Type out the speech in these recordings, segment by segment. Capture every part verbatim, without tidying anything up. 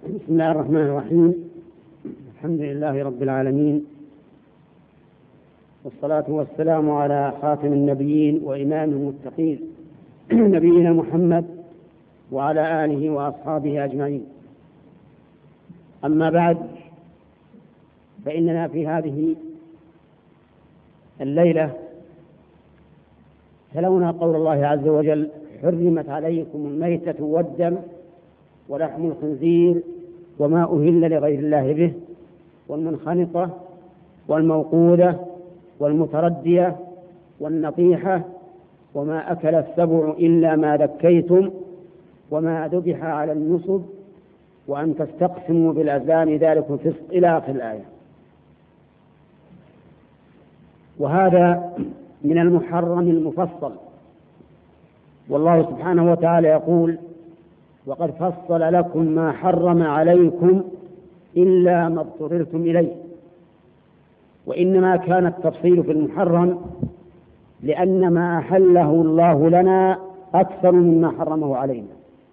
بسم الله الرحمن الرحيم. الحمد لله رب العالمين، والصلاة والسلام على خاتم النبيين وإمام المتقين نبينا محمد وعلى آله وأصحابه أجمعين. أما بعد، فإننا في هذه الليلة تلونا قول الله عز وجل: حرمت عليكم الميتة والدم ولحم الخنزير وما أهل لغير الله به والمنخنقة والموقوذة والمتردية والنطيحة وما أكل السبع إلا ما ذكيتم وما ذبح على النصب وأن تستقسموا بالأزلام ذلك فسق إلى آخر الآية. وهذا من المحرم المفصل، والله سبحانه وتعالى يقول: وقد فصل لكم ما حرم عليكم إلا ما اضطررتم إليه. وإنما كان التفصيل في المحرم لأن ما أحله الله لنا أكثر مما حرمه علينا،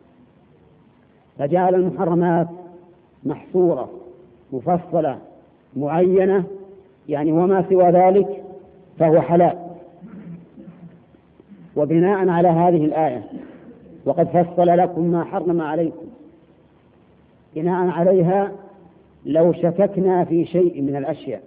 فجعل المحرمات محصورة مفصلة معينة، يعني وما سوى ذلك فهو حلال. وبناء على هذه الآية وقد فصل لكم ما حرم عليكم، بناء عليها لو شككنا في شيء من الأشياء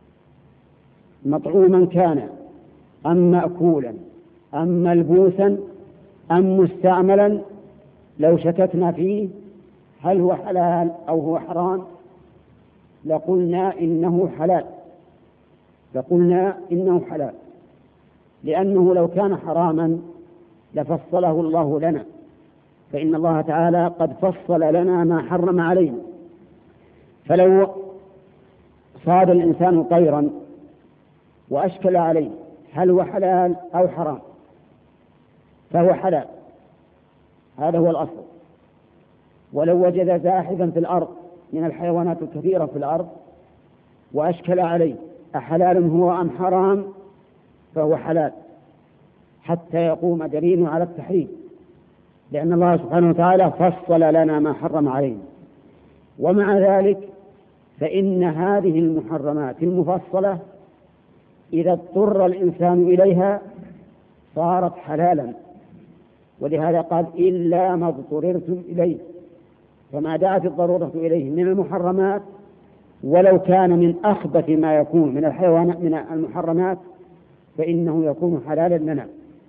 مطعوما كان أم مأكولا أم ملبوسا أم مستعملا، لو شككنا فيه هل هو حلال أو هو حرام لقلنا إنه حلال لقلنا إنه حلال لأنه لو كان حراما لفصله الله لنا، فإن الله تعالى قد فصل لنا ما حرم علينا. فلو صاد الإنسان طيرا وأشكل عليه هل هو حلال أو حرام فهو حلال، هذا هو الأصل. ولو وجد زاحفا في الأرض من الحيوانات الكثيرة في الأرض وأشكل عليه أحلال هو أم حرام فهو حلال حتى يقوم دليل على التحريم، لأن الله سبحانه وتعالى فصل لنا ما حرم علينا. ومع ذلك فإن هذه المحرمات المفصلة إذا اضطر الإنسان إليها صارت حلالا، ولهذا قال: إلا ما اضطررتم إليه، فما دعت الضرورة إليه من المحرمات ولو كان من أخبث ما يكون من الحيوانات من المحرمات فإنه يكون حلالا لنا،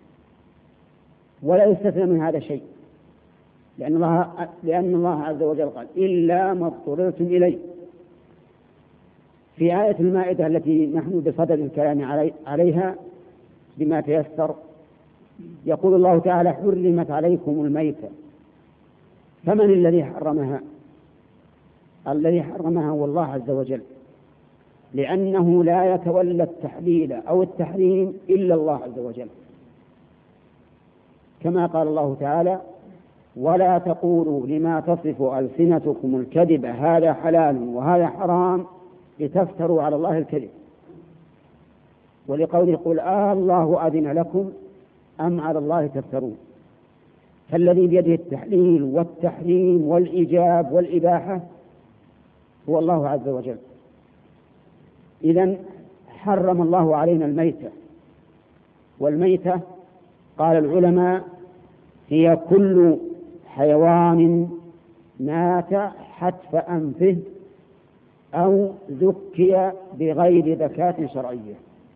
ولا يستثنى من هذا شيء، لأن الله, لأن الله عز وجل قال: إلا ما اضطررتم إليه. في آية المائدة التي نحن بصدد الكلام علي عليها بما تيسر، يقول الله تعالى: حرمت عليكم الميتة. فمن الذي حرمها؟ الذي حرمها هو الله عز وجل، لأنه لا يتولى التحليل أو التحريم إلا الله عز وجل، كما قال الله تعالى: ولا تقولوا لما تصف ألسنتكم الكذب هذا حلال وهذا حرام لتفتروا على الله الكذب. ولقوله: قل آه الله أذن لكم أم على الله تفترون. فالذي بيده التحليل والتحريم والإيجاب والإباحة هو الله عز وجل. إذن حرم الله علينا الميتة، والميتة قال العلماء هي كل حيوان مات حتف أنفه أو ذكي بغير ذكاة شرعية.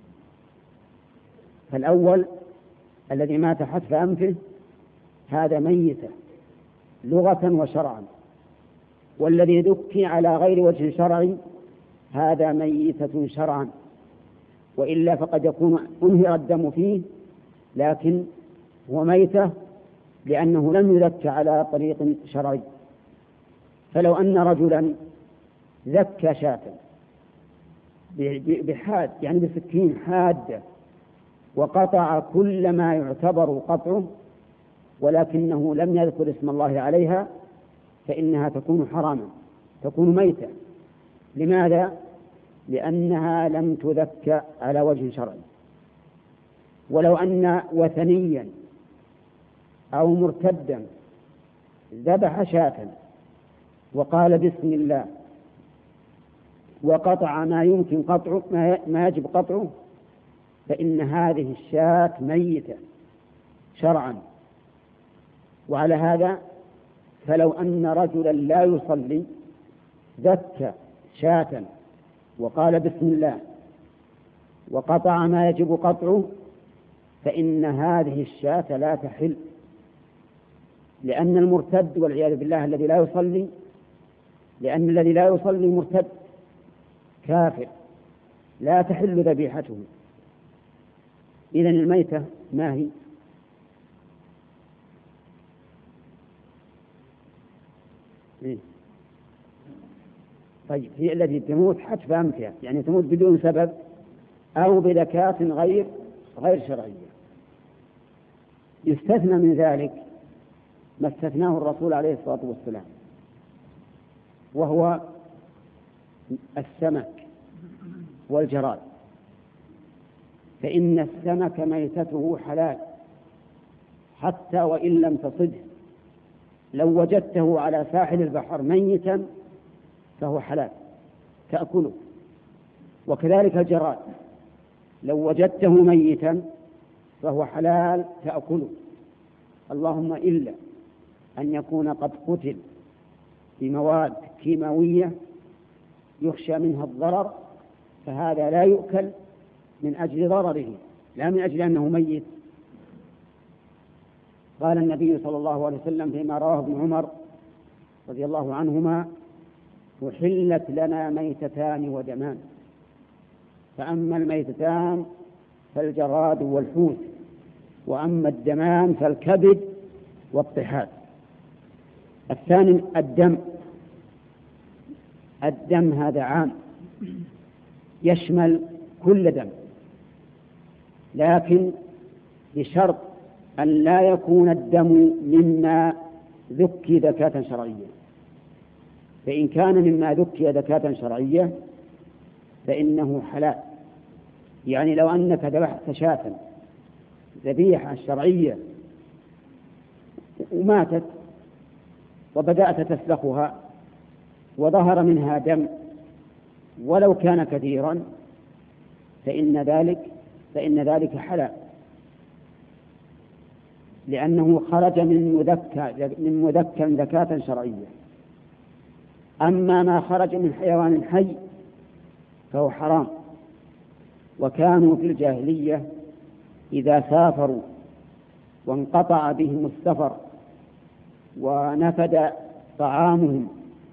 فالأول الذي مات حتف أنفه هذا ميتة لغة وشرعا، والذي ذكي على غير وجه شرعي هذا ميتة شرعا، وإلا فقد يكون أنهر الدم فيه لكن هو ميتة لأنه لم يذك على طريق شرعي. فلو أن رجلا ذكى شاة بحاد يعني بسكين حادة وقطع كل ما يعتبر قطعه ولكنه لم يذكر اسم الله عليها فإنها تكون حراما، تكون ميتة. لماذا؟ لأنها لم تذك على وجه شرعي. ولو أن وثنيا أو مرتدا ذبح شاة وقال بسم الله وقطع ما يمكن قطعه ما يجب قطعه، فإن هذه الشاة ميتة شرعا. وعلى هذا فلو أن رجلا لا يصلي ذكى شاة وقال بسم الله وقطع ما يجب قطعه، فإن هذه الشاة لا تحل، لأن المرتد والعياذ بالله الذي لا يصلي، لأن الذي لا يصلي مرتد كافر لا تحل ذبيحته. إذن الميتة ما هي؟ إيه؟ طيب هي التي تموت حتف أنفها، يعني تموت بدون سبب أو بذكاة غير غير شرعية. يستثنى من ذلك ما استثناه الرسول عليه الصلاة والسلام، وهو السمك والجراد، فإن السمك ميتته حلال حتى وإن لم تصده، لو وجدته على ساحل البحر ميتا فهو حلال تأكله. وكذلك الجراد لو وجدته ميتا فهو حلال تأكله، اللهم إلا أن يكون قد قتل بمواد كيماوية يخشى منها الضرر، فهذا لا يؤكل من أجل ضرره لا من أجل أنه ميت. قال النبي صلى الله عليه وسلم فيما رواه ابن عمر رضي الله عنهما: أحلت لنا ميتتان ودمان، فأما الميتتان فالجراد والحوت، وأما الدمان فالكبد والطحال. الثاني الدم. الدم هذا عام يشمل كل دم، لكن بشرط أن لا يكون الدم مما ذكي ذكاة شرعية. فإن كان مما ذكي ذكاة شرعية فإنه حلال. يعني لو أنك ذبحت شاة ذبيحة شرعية وماتت وبدأت تسلخها وظهر منها دم ولو كان كثيرا فإن ذلك فإن ذلك حلال، لأنه خرج من مذكى من مذكى ذكاة شرعية. أما ما خرج من حيوان حي فهو حرام. وكانوا في الجاهلية إذا سافروا وانقطع بهم السفر ونفد طعامهم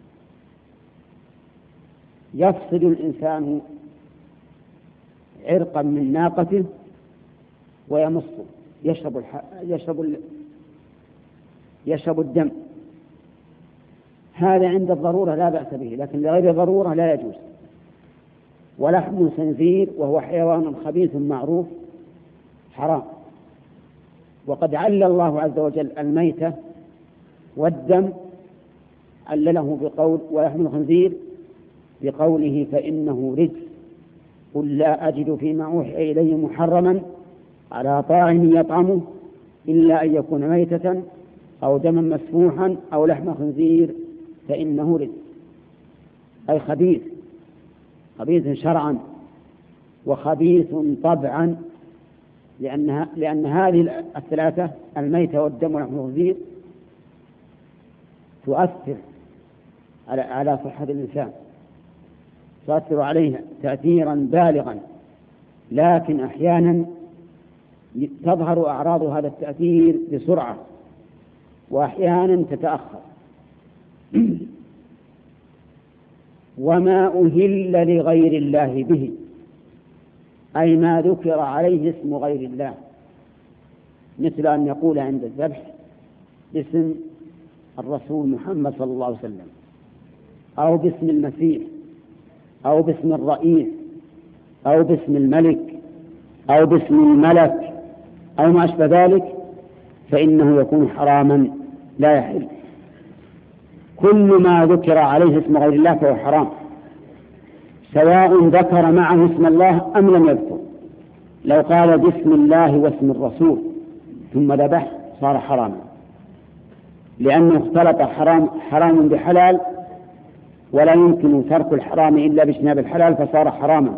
يفصل الإنسان عرقا من ناقته ويمصه يشرب الح... يشرب ال... يشرب الدم. هذا عند الضرورة لا بأس به، لكن لغير ضرورة لا يجوز. ولحم الخنزير وهو حيوان خبيث معروف حرام. وقد علل الله عز وجل الميتة والدم علله بقول ولحم الخنزير بقوله فإنه رجس، قل لا أجد فيما أوحي إلي محرما على طاعم يطعمه إلا أن يكون ميتة أو دما مسفوحا أو لحم خنزير فإنه رجس، أي خبيث، خبيث شرعا وخبيث طبعا، لأنها لأن هذه الثلاثة الميتة والدم ولحم الخنزير تؤثر على على صحة الإنسان، تؤثر عليه تأثيرا بالغا، لكن أحيانا تظهر أعراض هذا التأثير بسرعة وأحيانا تتأخر. وما أهل لغير الله به، أي ما ذكر عليه اسم غير الله، مثل أن يقول عند الذبح باسم الرسول محمد صلى الله عليه وسلم، أو باسم المسيح، أو باسم الرئيس، أو باسم الملك، أو باسم الملك، أو ما أشبه ذلك، فإنه يكون حراما لا يحل. كل ما ذكر عليه اسم غير الله فهو حرام، سواء ذكر معه اسم الله أم لم يذكر. لو قال بسم الله واسم الرسول ثم ذبح صار حراما، لأنه اختلط حرام حرام بحلال ولا يمكن ترك الحرام إلا باجتناب الحلال فصار حراما.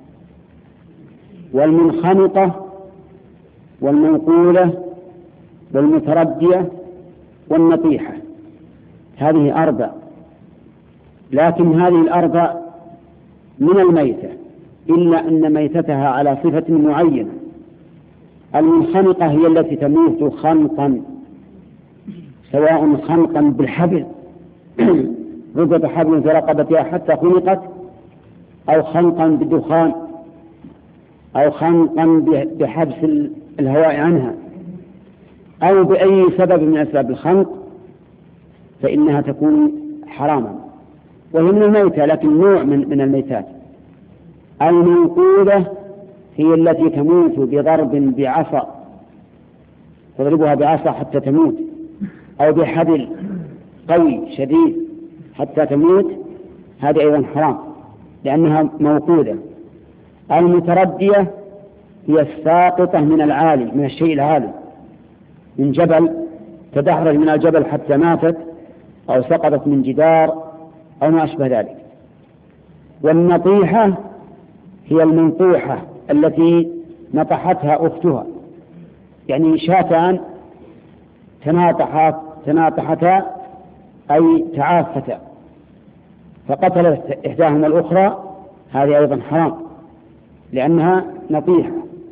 والمنخنقة والمنقولة والمتردية والنطيحة، هذه أربع، لكن هذه الأربع من الميتة، إلا أن ميتتها على صفة معينة. المنخنقة هي التي تموت خنقا، سواء خنقا بالحبل ربط حبل في رقبتها حتى خنقت، أو خنقا بالدخان، أو خنقا بحبس الهواء عنها، أو بأي سبب من أسباب الخنق، فإنها تكون حراما، وهي من الميتة لكن نوع من, من الميتات. المنقولة هي التي تموت بضرب بعصا، تضربها بعصا حتى تموت، أو بحبل قوي شديد حتى تموت، هذه أيضا حرام لأنها موقودة. المتردية هي الساقطة من العالي، من الشيء العالي، من جبل، تدحرج من الجبل حتى ماتت، أو سقطت من جدار أو ما أشبه ذلك. والنطيحة هي المنطوحة التي نطحتها أختها، يعني شاتان تناطحتا أي تعافتا فقتلت إحداهما الأخرى، هذه أيضا حرام لأنها نطيحة.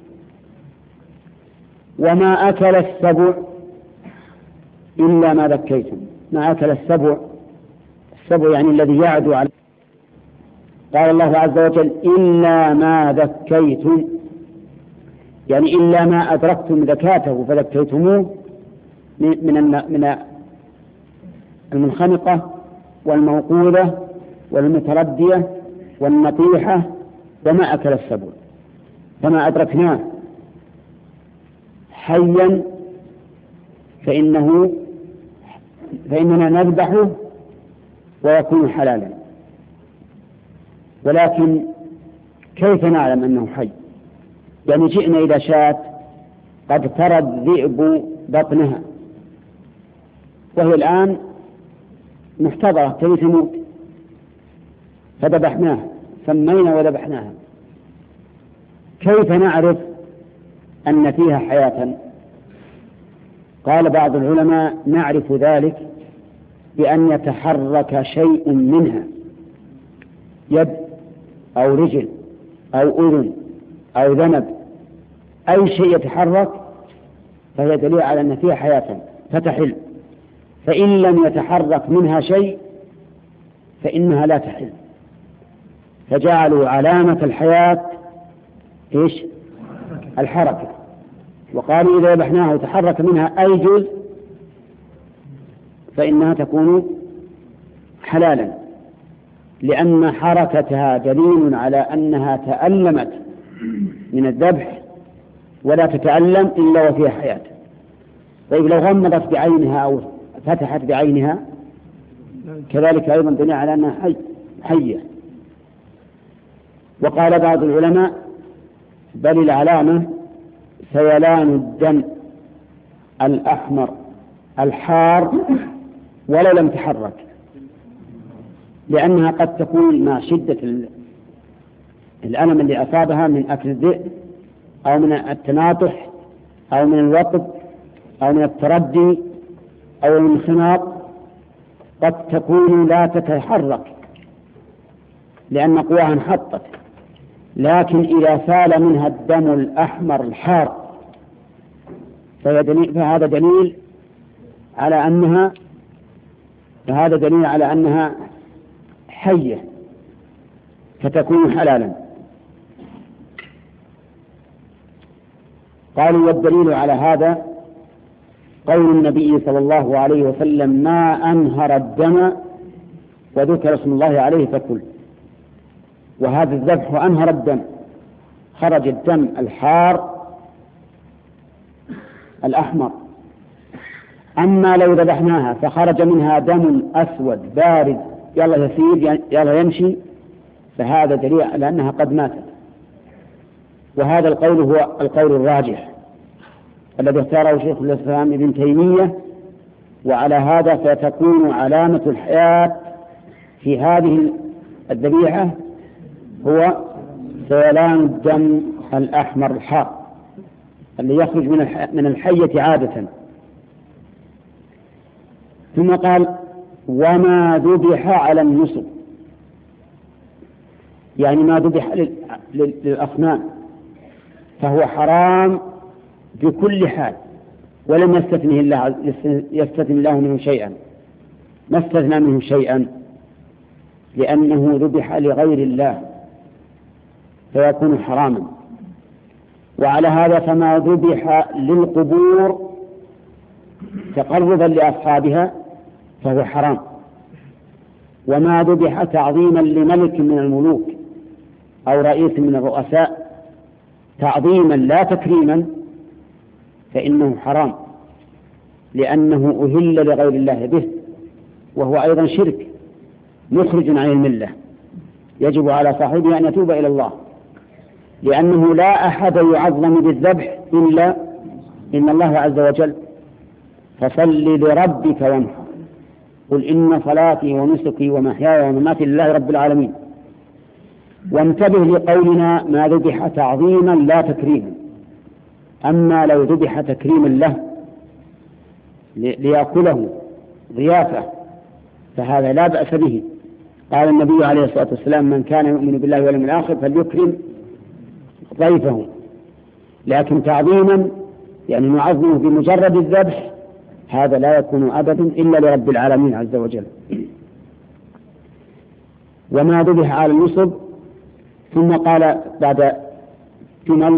وما أكل السبع إلا ما ذكيتم. ما أكل السبع، السبع يعني الذي يعدو على، قال الله عز وجل إلا ما ذكيتم، يعني إلا ما أدركتم ذكاته فذكيتموه من من المنخنقة والموقولة والمتردية والنطيحة وما أكل السبع. فما أدركناه حيا فإنه فإننا نذبحه ويكون حلالا. ولكن كيف نعلم أنه حي؟ يعني جئنا إلى شاة قد ترى الذئب بطنها وهي الآن محتضرة تبي تموت، فذبحناها، سمينا وذبحناها، كيف نعرف أن فيها حياة؟ قال بعض العلماء نعرف ذلك بأن يتحرك شيء منها، يد أو رجل أو أذن أو ذنب، أي شيء يتحرك فهي دليل على أن فيها حياة فتحل. فإن لم يتحرك منها شيء فإنها لا تحل، فجعلوا علامة الحياة إيش؟ الحركة، وقالوا إذا ذبحناها وتحرك منها أي جزء فإنها تكون حلالا، لأن حركتها دليل على أنها تألمت من الذبح ولا تتألم إلا وفيها حياة. طيب لو غمضت بعينها أو فتحت بعينها كذلك أيضا دليل على أنها حي حية. وقال بعض العلماء بل العلامة سيلان الدم الأحمر الحار ولو لم تحرك، لأنها قد تكون مع شدة الألم اللي أصابها من أكل الذئب أو من التناطح أو من الوطب أو من التردي أو الانخناق، قد تكون لا تتحرك لأن قواها انحطت، لكن إذا سال منها الدم الأحمر الحار فهذا دليل على أنها فهذا دليل على أنها حية فتكون حلالا. قالوا والدليل على هذا قول النبي صلى الله عليه وسلم ما أنهر الدم وذكر اسم الله عليه فكل. وهذا الذبح أنهر الدم، خرج الدم الحار الأحمر. أما لو ذبحناها فخرج منها دم أسود بارد يلا يسير يلا يمشي فهذا دليل على أنها قد ماتت. وهذا القول هو القول الراجح الذي اختاره شيخ الإسلام ابن تيمية، وعلى هذا فتكون علامة الحياة في هذه الذبيحة هو سيلان الدم الأحمر الحار اللي يخرج من الحية عادة. ثم قال وما ذبح على النصب، يعني ما ذبح للأصنام فهو حرام بكل حال، ولم يستثنه الله يستثني الله منه شيئا، ما استثنى منه شيئا لأنه ذبح لغير الله فيكون حراما. وعلى هذا فما ذبح للقبور تقربا لأصحابها فهو حرام، وما ذبح تعظيما لملك من الملوك أو رئيس من الرؤساء تعظيما لا تكريما فإنه حرام، لأنه أهل لغير الله به، وهو أيضا شرك مخرج عن الملة، يجب على صاحبه أن يتوب إلى الله، لأنه لا أحد يعظم بالذبح إلا إن الله عز وجل، فصل لربك وانحر، قل إن صلاتي ونسكي ومحياي ومماتي لله رب العالمين. وانتبه لقولنا ما ذبح تعظيما لا تكريما، أما لو ذبح تكريما له ليأكله ضيافة فهذا لا بأس به. قال النبي عليه الصلاة والسلام من كان يؤمن بالله واليوم الآخر فليكرم ضيفه، لكن تعظيما يعني نعظمه بمجرد الذبح هذا لا يكون أبدا إلا لرب العالمين عز وجل. وما ذبح على النصب، ثم قال بعد جمل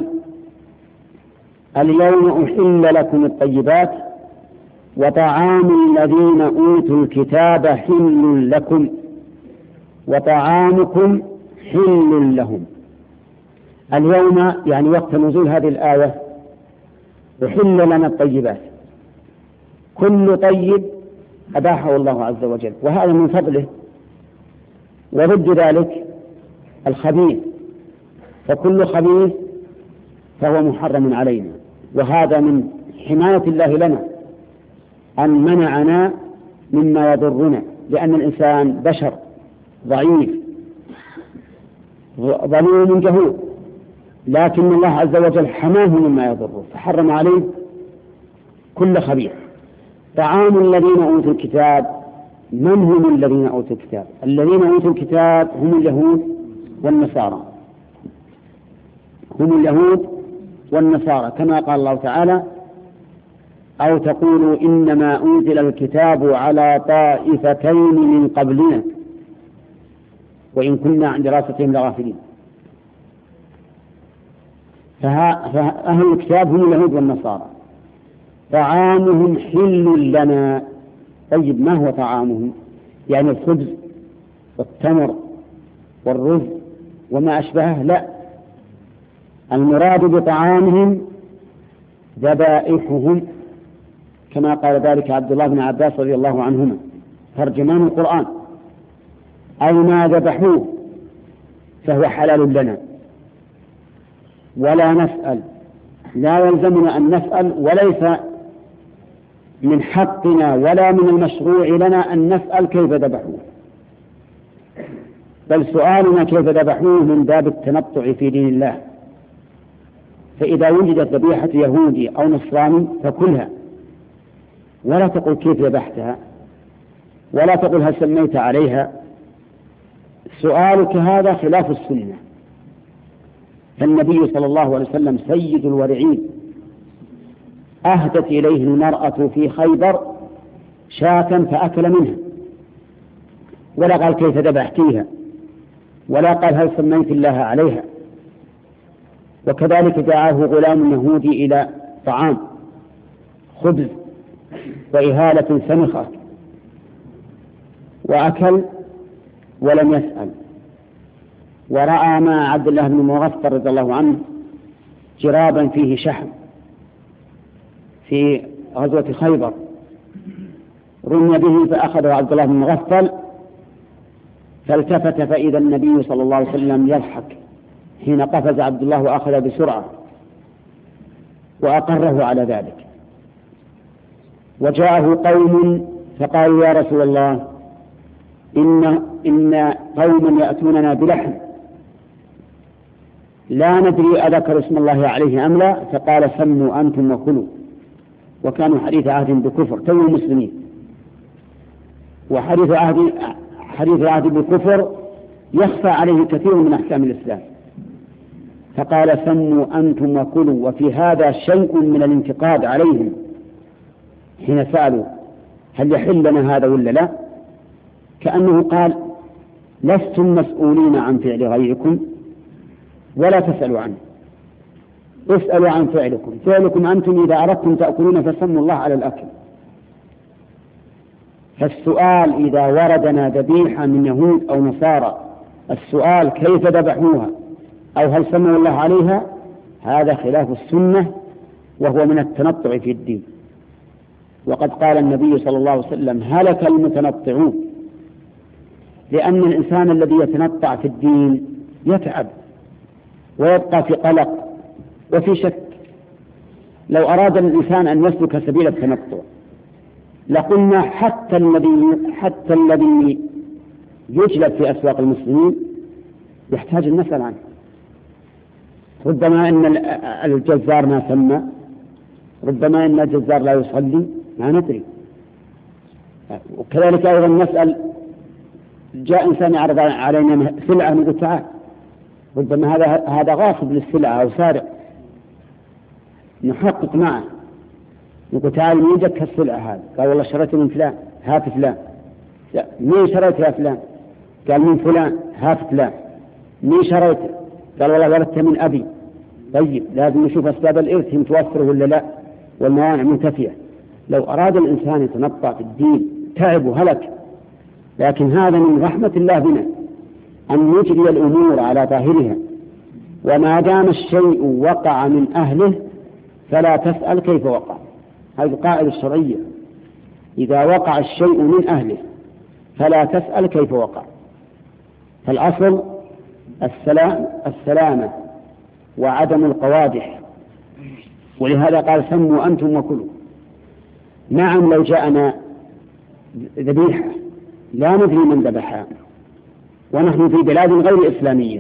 اليوم أحل لكم الطيبات وطعام الذين أوتوا الكتاب حل لكم وطعامكم حل لهم. اليوم يعني وقت نزول هذه الآية أحل لنا الطيبات، كل طيب أباحه الله عز وجل وهذا من فضله، وضد ذلك الخبيث، فكل خبيث فهو محرم علينا، وهذا من حماية الله لنا أن منعنا مما يضرنا، لأن الإنسان بشر ضعيف ظلوم جهول، لكن الله عز وجل حماه مما يضره فحرم عليه كل خبيث. طعام الذين أوتوا الكتاب، من هم الذين أوتوا الكتاب؟ الذين أوتوا الكتاب هم اليهود والنصارى، هم اليهود والنصارى كما قال الله تعالى أو تقولوا إنما أنزل الكتاب على طائفتين من قبلنا وإن كنا عن دراستهم لغافلين. فأهل الكتاب هم اليهود والنصارى، طعامهم حل لنا. طيب ما هو طعامهم؟ يعني الخبز والتمر والرز وما أشبهه؟ لا، المراد بطعامهم ذبائحهم كما قال ذلك عبد الله بن عباس رضي الله عنهما ترجمان القرآن، أي ما ذبحوه فهو حلال لنا ولا نسأل، لا يلزمنا أن نسأل، وليس من حقنا ولا من المشروع لنا أن نسأل كيف ذبحوه، بل سؤالنا كيف ذبحوه من باب التنطع في دين الله. فإذا وجدت ذبيحة يهودي أو نصراني فكلها، ولا تقل كيف ذبحتها، ولا تقل هل سميت عليها. سؤالك هذا خلاف السنة. فالنبي صلى الله عليه وسلم سيد الورعين أهدت إليه المرأة في خيبر شاة فأكل منها، ولا قال كيف ذبحتيها، ولا قال هل سميت الله عليها. وكذلك دعاه غلام يهودي إلى طعام خبز وإهالة سمخة وأكل ولم يسأل، ورأى مع عبد الله بن مغفر رضي الله عنه جرابا فيه شحم في غزوة خيبر، رمي به فأخذه عبد الله بن مغفل فالتفت فإذا النبي صلى الله عليه وسلم يضحك حين قفز عبد الله وأخذ بسرعة وأقره على ذلك. وجاءه قوم فقالوا يا رسول الله إن, إن قوما يأتوننا بلحم لا ندري أذكر اسم الله عليه أم لا، فقال سموا أنتم وكلوا، وكانوا حديث عهد بكفر تو المسلمين، وحديث عهد حديث عهد بكفر يخفى عليه كثير من أحكام الإسلام، فقال سموا أنتم وكلوا. وفي هذا شيء من الانتقاد عليهم حين سألوا هل يحل لنا هذا ولا لا، كأنه قال لستم مسؤولين عن فعل غيركم ولا تسألوا عنه، اسألوا عن فعلكم، فعلكم أنتم إذا أردتم تأكلون فسموا الله على الأكل. فالسؤال إذا وردنا ذبيحة من يهود أو نصارى، السؤال كيف ذبحوها أو هل سموا الله عليها، هذا خلاف السنة وهو من التنطع في الدين. وقد قال النبي صلى الله عليه وسلم هلك المتنطعون، لأن الإنسان الذي يتنطع في الدين يتعب ويبقى في قلق وفي شك. لو أراد الإنسان أن يسلك سبيل التنطع لقلنا حتى الذي حتى الذي يجلب في أسواق المسلمين يحتاج أن نسأل عنه. ربما أن الجزار ما سمى، ربما أن الجزار لا يصلي، ما ندري. وكذلك أيضا نسأل، جاء إنسان يعرض علينا سلعة نقول تعال، ربما هذا هذا غاصب للسلعة أو سارق، نحقق معه نقول تعال من يجك السلعة هذا؟ قال والله شريت من فلان، هات فلان. مين شريت يا فلان؟ قال من فلان، هات فلان. مين شريت؟ قال والله ولدت من أبي. طيب لازم نشوف أسباب الإرث متوفرة ولا لا، والموانع منتفية. لو أراد الإنسان يتنطع في الدين تعب وهلك، لكن هذا من رحمة الله بنا أن يجري الأمور على ظاهرها، وما دام الشيء وقع من أهله فلا تسأل كيف وقع. هذه القاعدة الشرعية، إذا وقع الشيء من أهله فلا تسأل كيف وقع. فالأصل السلام السلامة وعدم القوادح، ولهذا قال سموا أنتم وكلوا. نعم لو جاءنا ذبيحة لا ندري من ذبحها ونحن في بلاد غير إسلامية،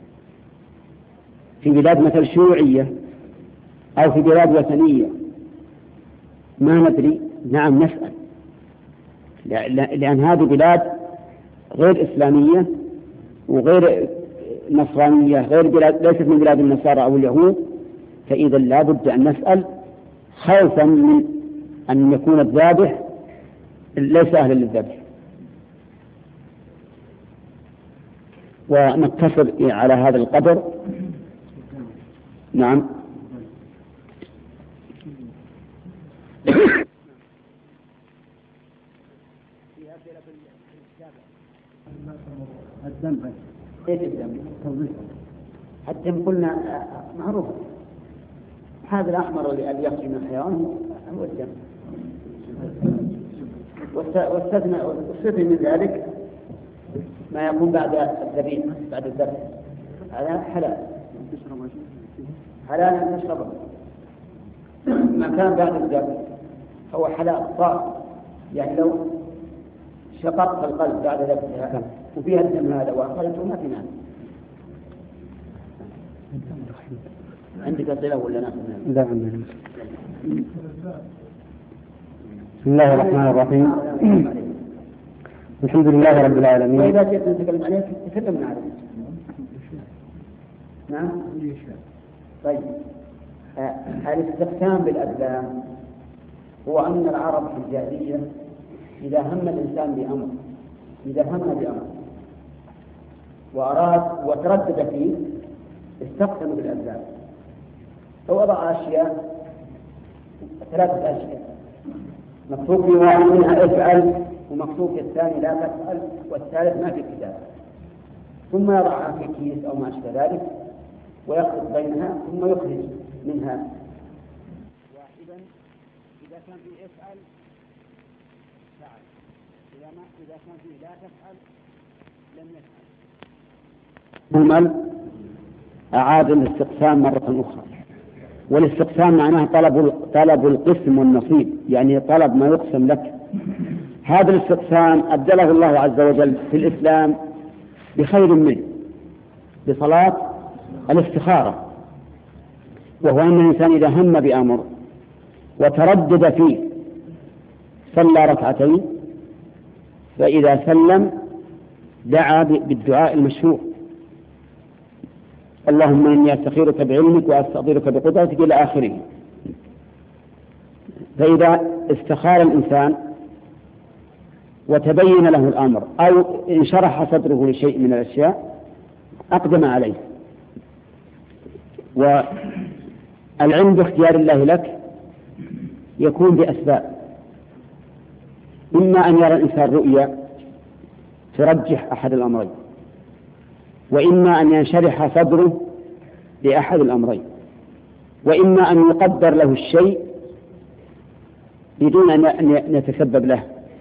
في بلاد مثل شيوعية أو في بلاد وثنية، ما ندري، نعم نسأل، لأن هذه بلاد غير إسلامية وغير نصرانية، غير بلاد ليست من بلاد النصارى أو اليهود، فإذا لا بد أن نسأل خوفا من أن يكون الذابح ليس أهلا للذبح. ونقتصر على هذا القدر. نعم. الدم ايش الدم؟ الدم قلنا معروف، هذا الأحمر اللي يخرج من الحيوان هو الدم، واستثنى واستثنى من ذلك ما يكون بعد الذبيح بعد الذبح، هذا حلال حلال أن نشربه. ما كان بعد الذبح هو حلال صار، يعني لو شققت القلب بعد ذبحها وفيها الدم هذا وأخرجته ما في مانع. عندك أسئلة ولا ناخذ؟ لا عندنا. بسم الله الرحمن الرحيم. الحمد لله رب العالمين. وإذا جئت نتكلم عليك تكلمنا عليك. نعم. طيب الاستقسام بالأقدام هو أن العرب في الجاهلية إذا هم الإنسان بأمر إذا هم بأمر وأراد وتردد فيه استقسم بالأقدام، فوضع أشياء ثلاثة أشياء مكتوب في واحد منها افعل، ومكتوب في الثاني لا تفعل، والثالث ما في كتاب، ثم يضعها في كيس أو ما أشبه ذلك ويخلط بينها ثم يخرج منها واحدا. إذا كان في افعل فعل، إذا ما إذا كان في لا تفعل لم يفعل. مهمل أعاد الاستقسام مرة أخرى، والاستقسام معناه طلب طلب القسم والنصيب، يعني طلب ما يقسم لك. هذا الاستقسام أبدله الله عز وجل في الإسلام بخير منه، بصلاة الاستخارة، وهو أن الإنسان إذا هم بأمر وتردد فيه صلى ركعتين، فإذا سلم دعا بالدعاء المشروع: اللهم إني أستخيرك بعلمك وأستقدرك بقدرتك إلى آخره. فإذا استخار الإنسان وتبين له الأمر أو انشرح صدره لشيء من الأشياء أقدم عليه. والعلم باختيار الله لك يكون بأسباب: إما أن يرى الإنسان رؤيا ترجح أحد الأمرين، وإما أن ينشرح صدره لأحد الأمرين، وإما أن يقدر له الشيء بدون أن يتسبب له،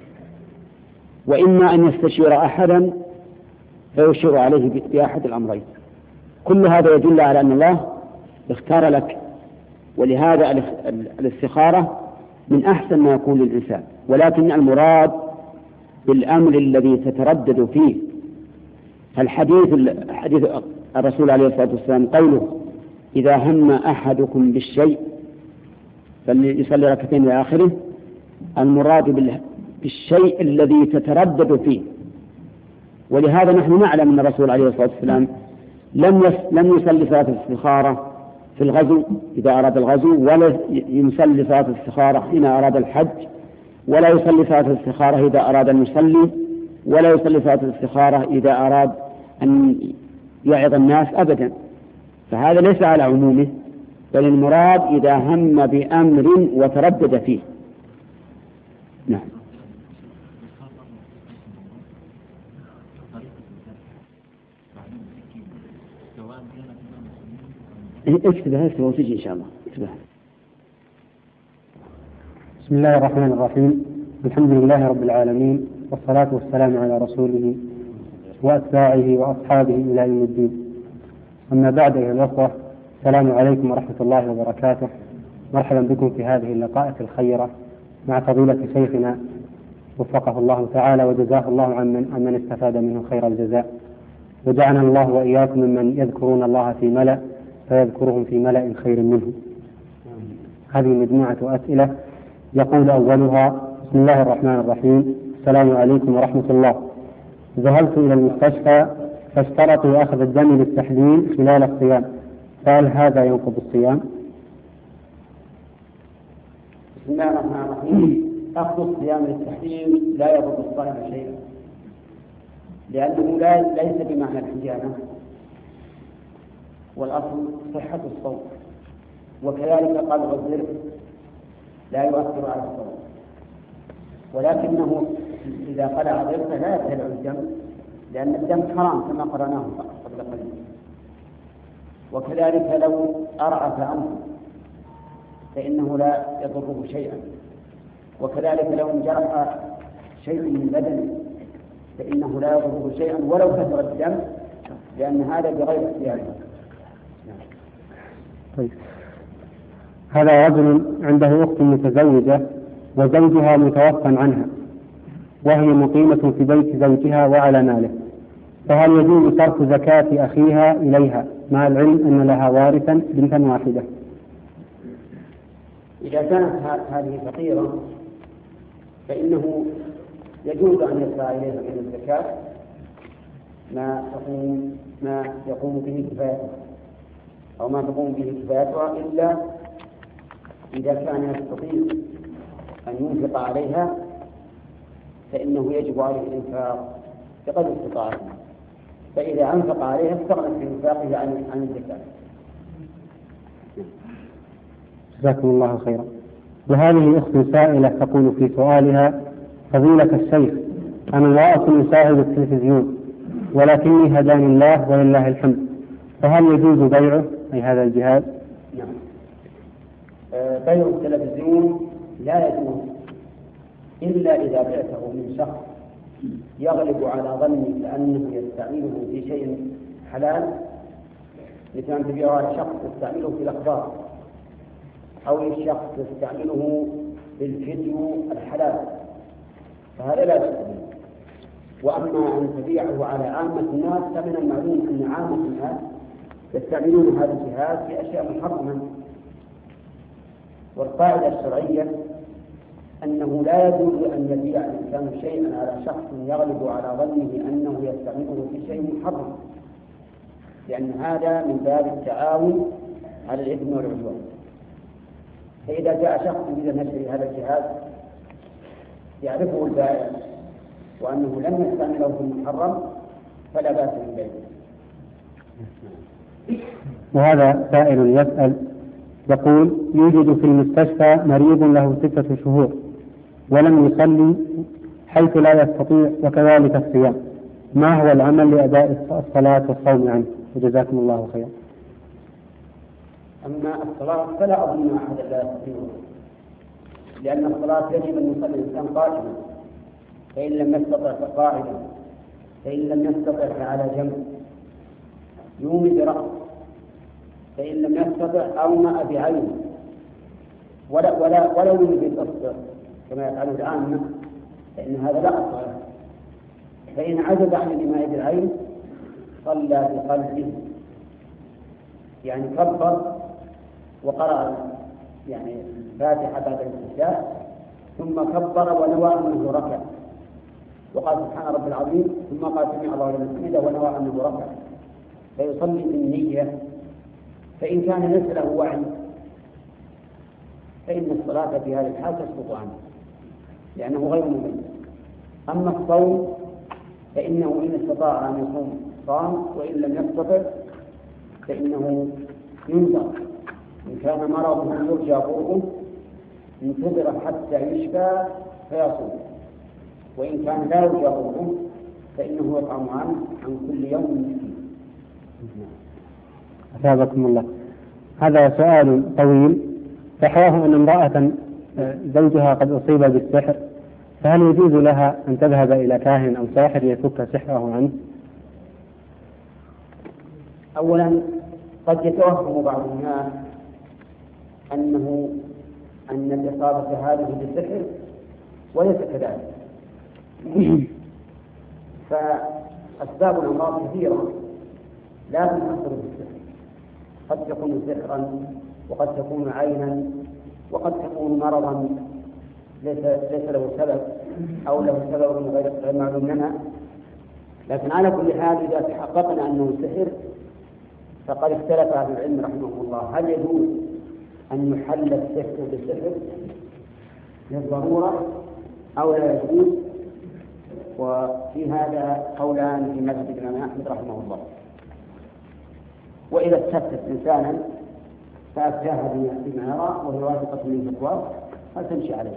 وإما أن يستشير أحدا فيشير عليه بأحد الأمرين. كل هذا يدل على أن الله اختار لك، ولهذا الاستخارة من أحسن ما يكون للإنسان. ولكن المراد بالأمر الذي تتردد فيه، الحديث حديث الرسول عليه الصلاة والسلام قوله: إذا هم أحدكم بالشيء فليصلي ركعتين إلى آخره، المراد بالشيء الذي تتردد فيه. ولهذا نحن نعلم أن الرسول عليه الصلاة والسلام لم لم يصلي صلاة الاستخارة في الغزو إذا أراد الغزو، ولا يصلي صلاة الاستخارة حين أراد الحج، ولا يصلي صلاة الاستخارة إذا أراد أن يصلي، ولا يصلي صلاة الاستخارة إذا أراد أن يعظ الناس أبدا. فهذا ليس على عمومه، بل المراد إذا هم بأمر وتردد فيه. نعم. اكتبها اكتبها وتجي إن شاء الله. اكتبها. بسم الله الرحمن الرحيم. الحمد لله رب العالمين، والصلاة والسلام على رسوله وأتباعه وأصحابه إلى يوم الدين. أما بعد، أيها الأخوة، السلام عليكم ورحمة الله وبركاته. مرحبا بكم في هذه اللقاءة الخيرة مع فضيلة شيخنا وفقه الله تعالى وجزاه الله عمن عمن استفاد منه خير الجزاء، وجعلنا الله وإياكم ممن يذكرون الله في ملأ فيذكرهم في ملأ خير منه. هذه مجموعة أسئلة، يقول أولها: بسم الله الرحمن الرحيم. السلام عليكم ورحمة الله. ذهبت إلى المستشفى فاشترطوا أخذ الدم للتحليل خلال الصيام، فهل هذا ينقض الصيام؟ بسم الله الرحمن الرحيم. أخذ الصيام للتحليل لا يضر الصائم شيئا، لأنه لا ليس بمعنى الحجامة، والأصل صحة الصوم، وكذلك قلع الضرب لا يؤثر على الصوم، ولكنه إذا قلع ضربه لا يبتلع الدم، لأن الدم حرام كما قرأناه قبل قليل. وكذلك لو أرعف أنفه فإنه لا يضره شيئا، وكذلك لو انجرح شيء من بدنه فإنه لا يضره شيئا ولو كثر الدم، لأن هذا بغير اختياره. طيب. هذا رجل عنده أخت متزوجة وزوجها متوفى عنها، وهي مقيمة في بيت زوجها وعلى ماله، فهل يجوز صرف زكاة أخيها إليها مع العلم أن لها وارثا بنتا واحدة؟ إذا كانت هذه فقيرة فإنه يجوز أن يدفع إليها من الزكاة ما تقوم ما يقوم به كفايتها، أو ما تقوم به كفايتها، إلا إذا كان يستطيع أن ينفق عليها فإنه يجب عليه الإنفاق بقدر استطاعته، فإذا أنفق عليها استغنت في إنفاقه عن عن الزكاة. جزاكم الله خيرا. وهذه أخت سائلة تقول في سؤالها: فضيلة الشيخ، أنا امرأة أشاهد التلفزيون ولكني هداني الله ولله الحمد، فهل يجوز بيعه أي هذا الجهاز؟ نعم. بيع التلفزيون لا يجوز إلا إذا بعته من شخص يغلب على ظنك أنه يستعمله في شيء حلال، مثل أن تبيعه على شخص يستعمله في الأخبار، أو الشخص يستعمله في الفيديو الحلال، فهذا لا بأس به. وأما أن تبيعه على عامة الناس فمن المعلوم أن عامة الناس يستعملون هذا الجهاز في أشياء محرمة. والقاعدة الشرعية أنه لا يجوز أن يبيع الإنسان شيئا على شخص يغلب على ظنه أنه يستعمله في شيء محرم، لأن هذا من باب التعاون على الإثم والعدوان. فإذا جاء شخص يريد أن يشتري هذا الجهاز يعرفه البائع وأنه لم يستعمله في المحرم فلا بأس بالبيع. وهذا سائل يسأل يقول: يوجد في المستشفى مريض له ستة شهور ولم يصلي حيث لا يستطيع وكذلك الصيام، ما هو العمل لأداء الصلاة والصوم عنه؟ وجزاكم الله خيرا. أما الصلاة فلا أظن أحد لا يستطيعه، لأن الصلاة يجب أن يصلي الإنسان قائما، فإن لم يستطع فقاعدا، فإن لم يستطع فعلى جنب، يومي برأسه، فإن لم يستطع أومأ بعينه، ولا ولا ولا يومي بالأصبع كما يفعله العامة، فإن هذا لا أصل له. فإن عجز عن الإيماء بالعين صلى بقلبه، يعني كبر وقرأ يعني الفاتحة بعد الاستفتاء ثم كبر ونوى أنه ركع وقال سبحان رب العظيم ثم قال سمع الله لمن حمده ونوى أنه ركع، فيصلي بالنية. فإن كان ليس له وعي فإن الصلاة في هذه الحال تسقط عنه لأنه غير مميز. أما الصوم فإنه إن استطاع أن يصوم صام، وإن لم يستطع فإنه ينظر، إن كان مرضه يرجى برؤه انتظر حتى يشفى فيصوم، وإن كان لا يرجى برؤه فإنه يطعم عنه عن كل يوم مسكين. أثابكم الله. هذا سؤال طويل فحواه أن امرأة زوجها قد أصيب بالسحر، فهل يجوز لها أن تذهب إلى كاهن أو ساحر يفك سحره عنه؟ أولا قد يتوهم بعض الناس أنه أن الإصابة هذه بالسحر وليس كذلك. فأسباب الأمراض كثيرة لا تنحصر بالسحر، قد تكون سحرا وقد تكون عينا وقد تكون مرضا ليس ليس له سبب أو له سبب غير معلوم لنا. لكن على كل حال إذا تحققنا أنه سحر فقد اختلف أهل العلم رحمه الله هل يجوز أن يحل السحر بالسحر للضرورة أو لا يجوز، وفي هذا قولان في مذهب الإمام أحمد رحمه الله. وإذا استفتت إنسانا فأفتاها بما يرى وهي واثقة من فتواه فتمشي عليه.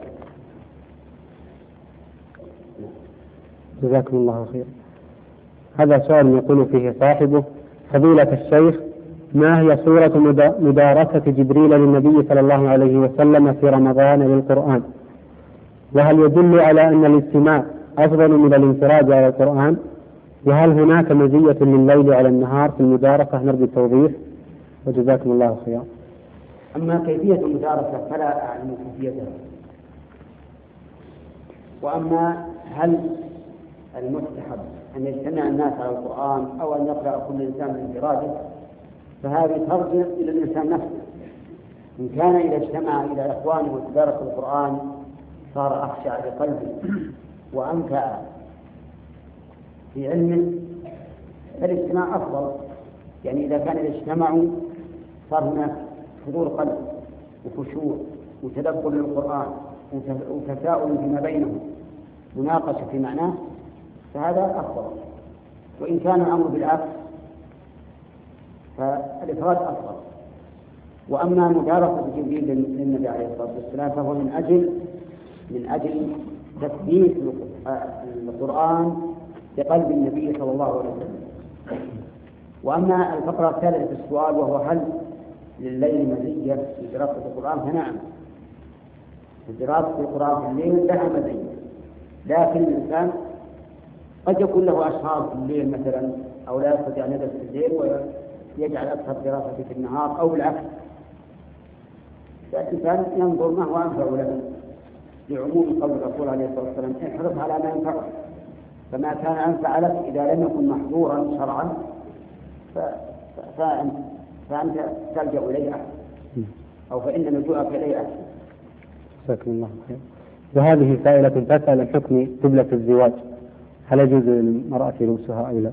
جزاكم الله خير. هذا سؤال يقول فيه صاحبه: فضيلة الشيخ، ما هي صورة مدارسة جبريل للنبي صلى الله عليه وسلم في رمضان للقرآن؟ وهل يدل على أن الاستماع أفضل من الانفراد على القرآن؟ وهل هناك مزية لليل على النهار في المدارسة؟ نرجو التوضيح وجزاكم الله خيرا. أما كيفية المدارسة فلا أعلم كيفيتها. وأما هل المستحب أن يجتمع الناس على القرآن أو أن يقرأ كل إنسان بانفراده، فهذه ترجع إلى الإنسان نفسه. إن كان إذا اجتمع إلى إخوانه وتدارس القرآن صار أخشع لقلبه وأنكأ في علمه فالاجتماع أفضل. يعني إذا كان إذا اجتمعوا صار هناك حضور قلب وخشوع وتدبر للقرآن وتساؤل فيما بينهم، مناقشة في معناه، فهذا أفضل. وإن كان الأمر بالعكس فالإفراد أفضل. وأما مدارسة جبريل للنبي عليه الصلاة والسلام فهو من أجل من أجل تثبيت القرآن بقلب النبي صلى الله عليه وسلم. وأما الفقرة الثالثة في السؤال وهو هل لليل مزية في دراسة القرآن، فنعم، دراسة القرآن في الليل لها مزية، لكن الإنسان قد يكون له أشهار في الليل مثلا أو لا يستطيع أن يدرس في الليل ويجعل أكثر دراسته في النهار أو بالعكس، فالإنسان ينظر ما هو أنفع له. لعموم قول الرسول عليه الصلاة والسلام احرص على ما ينفعك، فما كان أنفع لك إذا لم يكن محظورا شرعا فأنت, فأنت تلجأ إليه أحسن، أو فإن لجوءك إليه أحسن. جزاكم الله خير. وهذه سائلة تسأل عن حكم قبلة الزواج، هل يجوز للمرأة لبسها أو لا؟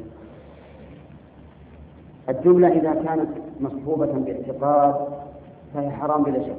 الجملة إذا كانت مصحوبة باعتقاد فهي حرام بلا شك.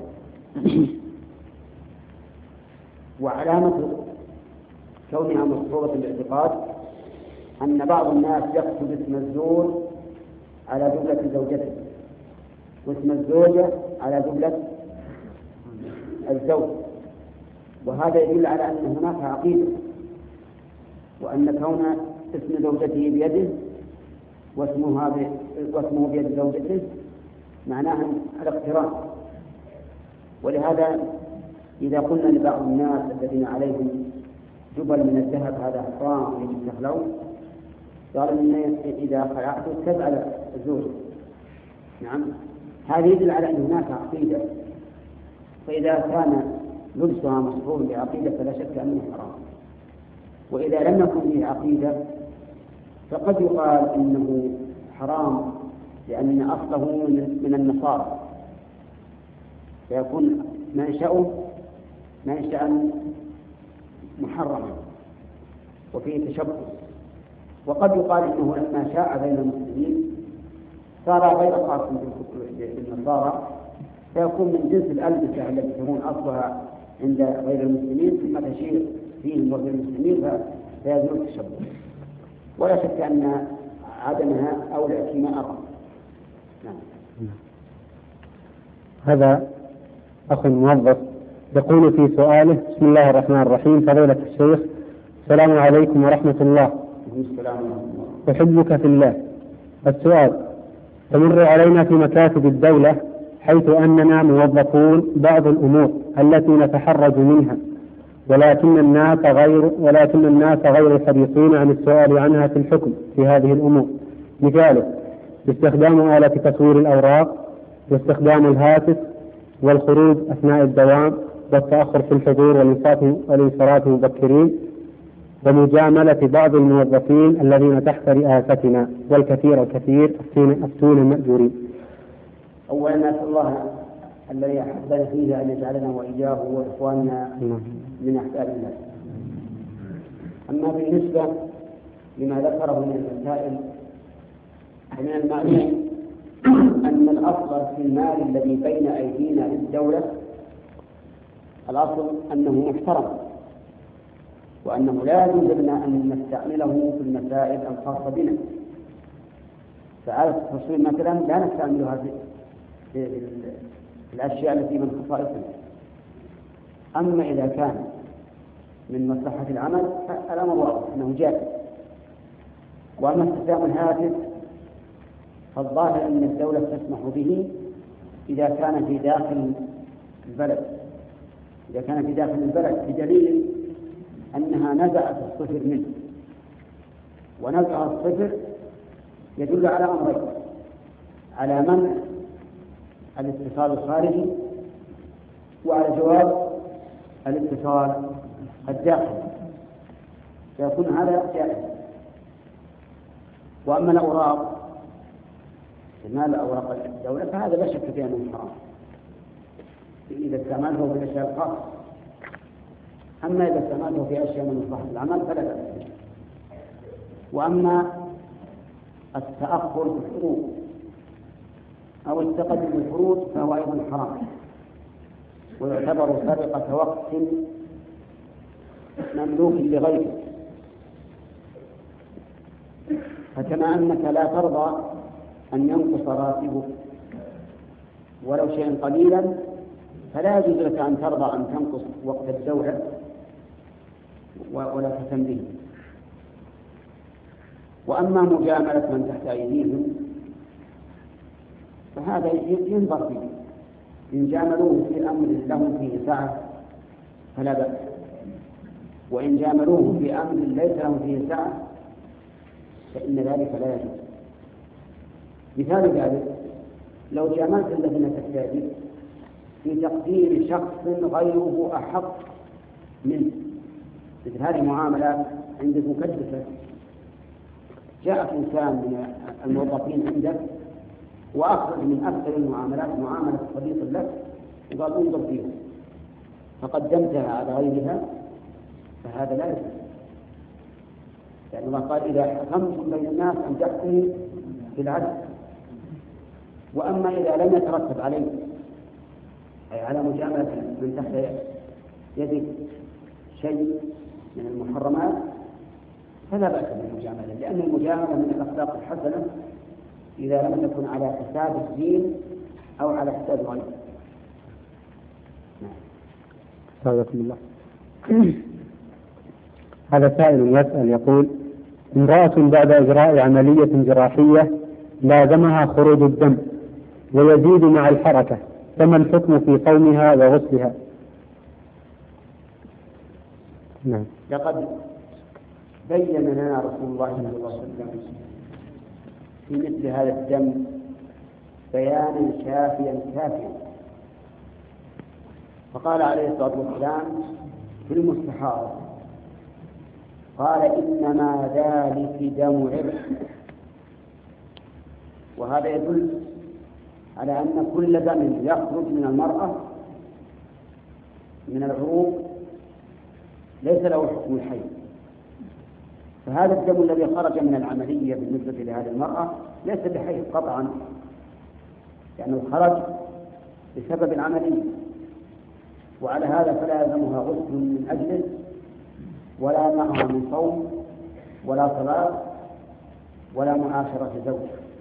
وعلامة كونها مصحوبة باعتقاد أن بعض الناس يكتب اسم الزوج على جملة زوجته واسم الزوجة على جملة الزوج، وهذا يدل على أن هناك عقيدة، وأن كون اسم زوجته بيده واسمه واسمه بيد زوجته معناها الاقتران. ولهذا إذا قلنا لبعض الناس الذين عليهم جبل من الذهب هذا حرام يجب تخلعه، قال إن إذا خلعته تبع الزوج. نعم، هذا يدل على أن هناك عقيدة، فإذا كان لبسها مصحوب بعقيدة فلا شك أنه حرام. وإذا لم يكن فيه عقيدة فقد يقال إنه حرام لأن أصله من النصارى، فيكون منشأه منشأ محرما وفيه تشبه. وقد يقال إنه لما شاع بين المسلمين صار غير خاص بالنصارى، فيكون من جنس الألبسة التي تكون أصلها عند غير المسلمين ثم تشير فيهم وغير المسلمين فيزول التشبه. ولا شك أن عدمها أولى فيما أرى. نعم. هذا أخ موظف يقول في سؤاله: بسم الله الرحمن الرحيم، فضيلة الشيخ، السلام عليكم ورحمة الله. السلام ورحمة الله. أحبك في الله. السؤال: تمر علينا في مكاتب الدولة حيث أننا موظفون بعض الأمور التي نتحرج منها، ولكن الناس غير ولكن الناس غير حريصين عن السؤال عنها في الحكم في هذه الأمور. مثاله: استخدام آلة تصوير الأوراق، واستخدام الهاتف، والخروج أثناء الدوام، والتأخر في الحضور والانصراف مبكرين، ومجاملة بعض الموظفين الذين تحت رئاستنا، والكثير الكثير أفتون المأجورين. أولا نسأل الله الذي أحبنا فيه أن يجعلنا وإياه وإخواننا من أحباب الله. أما بالنسبة لما ذكره من المسائل، فمن المعلوم أن الأصل في المال الذي بين أيدينا للدولة الأصل أنه محترم، وأنه لا يجوز لنا أن نستعمله في المسائل الخاصة بنا. فآلة التصوير مثلا لا نستعملها في الأشياء التي من خصائصنا. أما إذا كان من مصلحة العمل فالأمر واضح أنه جائز. وأما استخدام الهاتف فالظاهر أن الدولة تسمح به إذا كان في داخل البلد إذا كان في داخل البلد بدليل أنها نزعت الصفر منه، ونزع الصفر يدل على أمرين: على منع الاتصال الخارجي، وعلى جواز الاتصال الداخلي، فيكون هذا جائز. وأما الأوراق استعمال أوراق الدولة فهذا لا شك فيه أنه حرام إذا استعماله في الأشياء الخاصة. أما إذا استعماله في أشياء من مصلحة العمل فلا بأس. وأما التأخر في الفروض أو التقدم في الفروض فهو أيضا حرام، ويعتبر سرقة وقت مملوك لغيره. فكما أنك لا ترضى أن ينقص راتبك ولو شيئا قليلا، فلا يجوز لك أن ترضى أن تنقص وقت الدولة ولا تهتم به. وأما مجاملة من تحت أيديهم فهذا ينظر فيه، إن جاملوه في أمر لهم فيه سعة فلا بأس، وإن جاملوه في أمر ليس لهم فيه سعة فإن ذلك لا يجوز. مثال ذلك: لو جاملت الذين تحت أيديك في تقدير شخص غيره أحق منه، مثل هذه المعاملات عندك مكدسة. جاءك إنسان من الموظفين عندك وأخرج من أكثر المعاملات معاملة صديق لك وقال انظر فيها، فقدمتها على غيرها، فهذا لا يجوز. لأن الله قال إذا حكمتم بين الناس أن تحكموا بالعدل. وأما إذا لم يترتب عليه أي على مجاملة من تحت يدك شيء من المحرمات فلا بأس بالمجاملة، لأن المجاملة من الأخلاق الحسنة إذا لم تكن على حساب الدين أو على حساب غيره. حفظكم الله. هذا سائل يسأل يقول: امرأة بعد إجراء عملية جراحية لازمها خروج الدم ويزيد مع الحركة، فما الحكم في صومها وغسلها؟ نعم. لقد بين لنا رسول الله صلى الله عليه وسلم في مثل هذا الدم بيانا شافيا كافيا، فقال عليه الصلاة والسلام في المستحاضة قال إنما ذلك دم عرق. وهذا يدل على أن كل دم يخرج من المرأة من العروق ليس له حكم الحي. فهذا الدم الذي خرج من العملية بالنسبة لهذه المرأة ليس بحي قطعا، لأنه خرج بسبب العملية، وعلى هذا فلا يلزمها غسل من أجله ولا معها من صوم ولا صلاة ولا معاشرة زوج،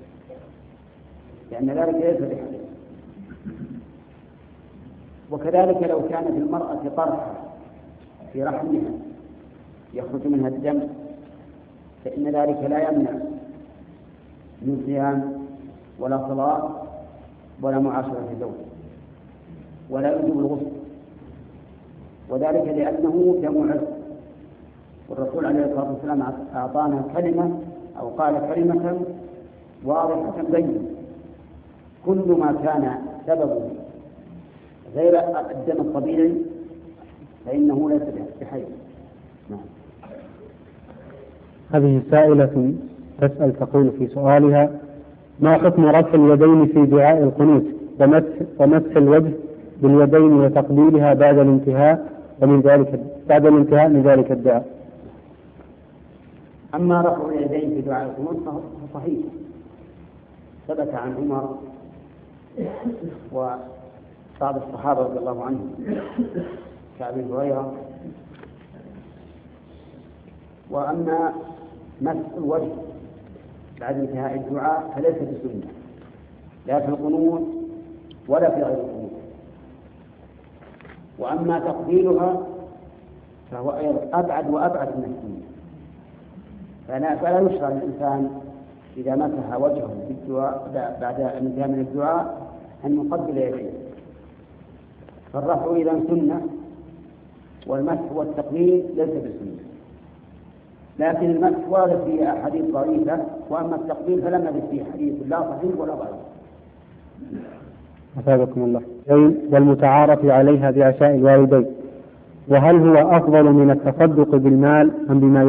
لأن ذلك ليس بحي. وكذلك لو كانت المرأة طرحة في رحمها يخرج منها الدم فإن ذلك لا يمنع من صيام ولا صلاة ولا معاشرة زوج ولا يجب الغسل، وذلك لأنه دم عرق. والرسول عليه الصلاة والسلام أعطانا كلمة أو قال كلمة واضحة بينة: كل ما كان سببه غير الدم الطبيعي فإنه ليس بحي. نعم. هذه سائلة تسأل تقول في سؤالها: ما حكم رفع اليدين في دعاء القنوت ومسح, ومسح الوجه باليدين وتقبيلها بعد الانتهاء ومن ذلك بعد الانتهاء من ذلك الدعاء؟ أما رفع اليدين في دعاء القنوت فصحيح، ثبت عن عمر وبعض الصحابة رضي الله عنهم كأبي هريرة. وأما مسح الوجه بعد انتهاء الدعاء فليس بسنة لا في القنوت ولا في غير القنوت. وأما تقبيلها فهو أبعد وأبعد من السنة، فلا يشرع للإنسان إذا مسح وجهه بالدعاء بعد الانتهاء من الدعاء أن يقبل يديه. فالرفع إذا سنة والمسح والتقبيل ليس بسنة، لكن المسح وارد فيه أحاديث ضعيفة، وأما التقبيل فلم يرد فيه حديث لا صحيح ولا ضعيف. أفادكم الله. والمتعارف عليها بعشاء الوالدين، وهل هو أفضل من التصدق بالمال أم بما